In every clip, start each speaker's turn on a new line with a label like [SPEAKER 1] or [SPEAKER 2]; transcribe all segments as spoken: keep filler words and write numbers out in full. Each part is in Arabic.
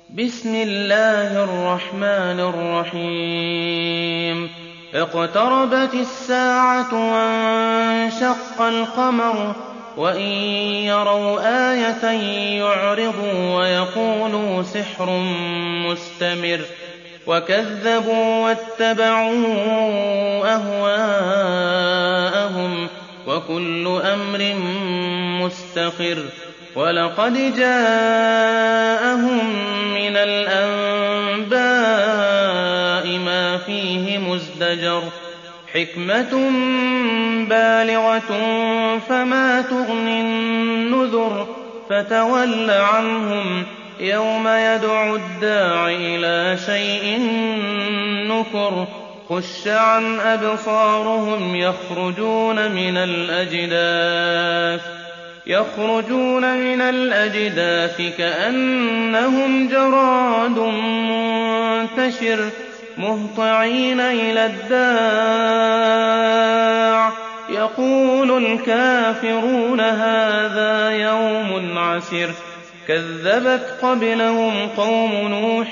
[SPEAKER 1] بسم الله الرحمن الرحيم اقتربت الساعة وانشق القمر وإن يروا آية يعرضوا ويقولوا سحر مستمر وكذبوا واتبعوا أهواءهم وكل أمر مستقر ولقد جاءهم من الأنباء ما فيه مزدجر حكمة بالغة فما تغني النذر فتول عنهم يوم يدعو الداع إلى شيء نكر خش عن أبصارهم يخرجون من الأجداث يخرجون من الأجداث كأنهم جراد منتشر مهطعين إلى الداع يقول الكافرون هذا يوم عسر كذبت قبلهم قوم نوح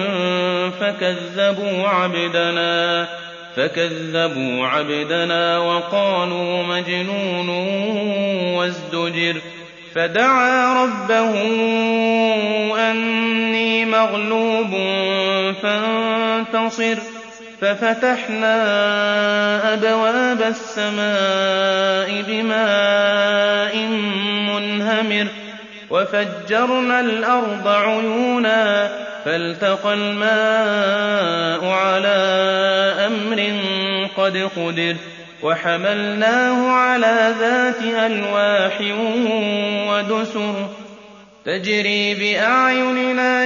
[SPEAKER 1] فكذبوا عبدنا فكذبوا عبدنا وقالوا مجنون وازدجر فدعا ربه أني مغلوب فانتصر ففتحنا أبواب السماء بماء منهمر وفجرنا الأرض عيونا فالتقى الماء على أمر قد قدر وحملناه على ذات ألواح ودسر تجري بأعيننا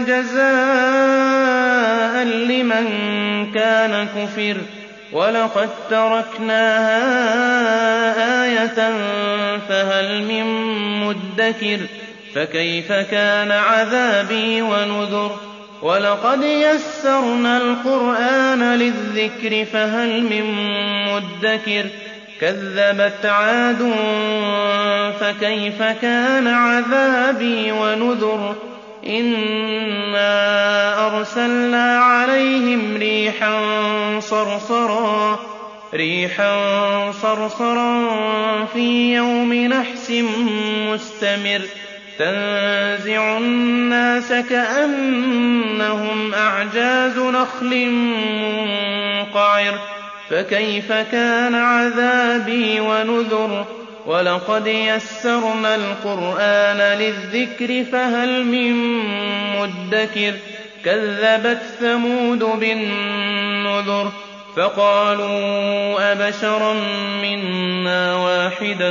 [SPEAKER 1] جزاء لمن كان كفر ولقد تركناها آية فهل من مدكر فكيف كان عذابي ونذر ولقد يسرنا القرآن للذكر فهل من مدكر كذبت عاد فكيف كان عذابي ونذر إنا أرسلنا عليهم ريحا صرصرا ريحا صرصرا في يوم نحس مستمر تنزع الناس كأنهم أعجاز نخل منقعر فكيف كان عذابي ونذر ولقد يسرنا القرآن للذكر فهل من مدكر كذبت ثمود بالنذر فقالوا أبشرا منا واحدا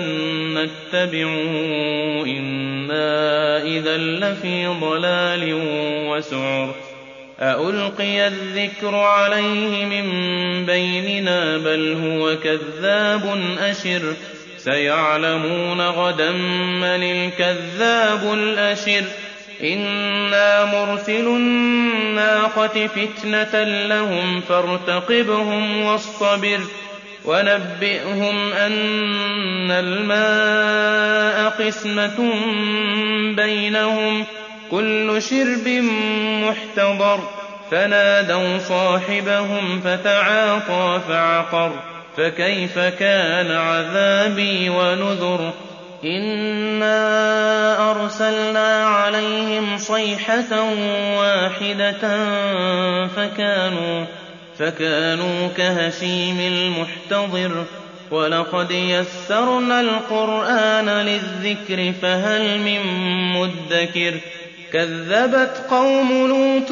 [SPEAKER 1] نتبعه إنا إذا لفي ضلال وسعر أألقي الذكر عليه من بيننا بل هو كذاب أشر سيعلمون غدا من الكذاب الأشر إنا مرسل الناقة فتنة لهم فارتقبهم واصطبر ونبئهم أن الماء قسمة بينهم كل شرب محتضر فنادوا صاحبهم فتعاطى فعقر فكيف كان عذابي ونذر إنا أرسلنا عليهم صيحة واحدة فكانوا, فكانوا كهشيم المحتضر ولقد يسرنا القرآن للذكر فهل من مدكر كذبت قوم لوط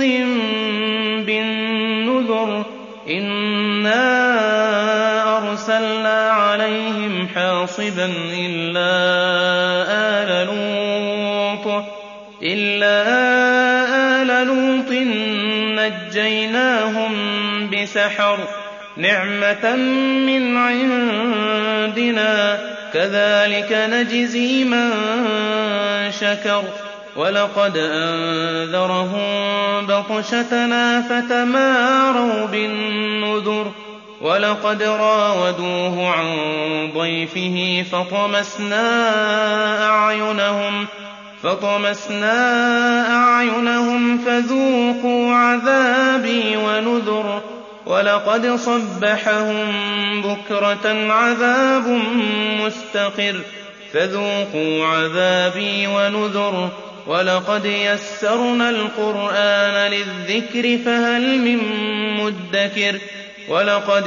[SPEAKER 1] بالنذر إنا أرسلنا عليهم حاصبا إلا آل لوط إلا آل لوط نجيناهم بسحر نعمة من عندنا كذلك نجزي من شكر ولقد أنذرهم بطشتنا فتماروا بالنذر ولقد راودوه عن ضيفه فطمسنا أعينهم فطمسنا أعينهم فذوقوا عذابي ونذر ولقد صبحهم بكرة عذاب مستقر فذوقوا عذابي ونذر ولقد يسرنا القرآن للذكر فهل من مدكر ولقد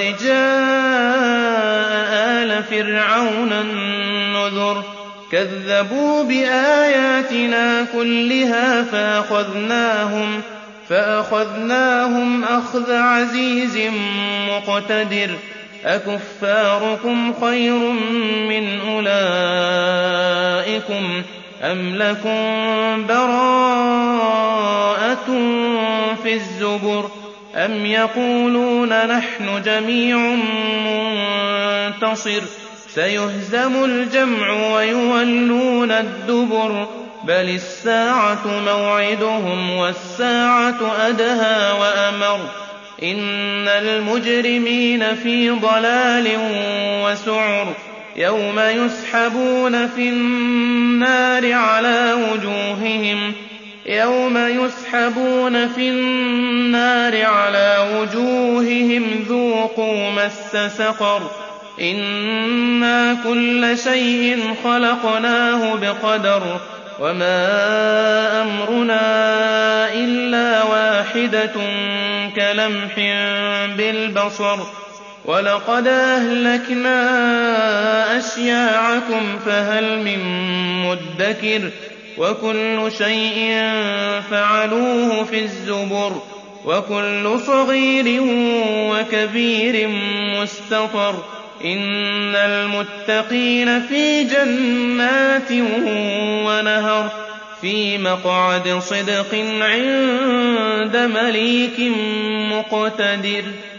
[SPEAKER 1] جاء آل فرعون النذر كذبوا بآياتنا كلها فأخذناهم فأخذناهم أخذ عزيز مقتدر أكفاركم خير من أولئكم أم لكم براءة في الزبر أم يقولون نحن جميع منتصر سيهزم الجمع ويولون الدبر بل الساعة موعدهم والساعة أدهى وأمر إن المجرمين في ضلال وسعر يوم يسحبون في النار على وجوههم يوم يسحبون في النار على وجوههم ذوقوا مس سقر إنا كل شيء خلقناه بقدر وما أمرنا إلا واحدة كلمح بالبصر ولقد أهلكنا أشياعكم فهل من مدكر وكل شيء فعلوه في الزبر وكل صغير وكبير مستطر إن المتقين في جنات ونهر في مقعد صدق عند مليك مقتدر.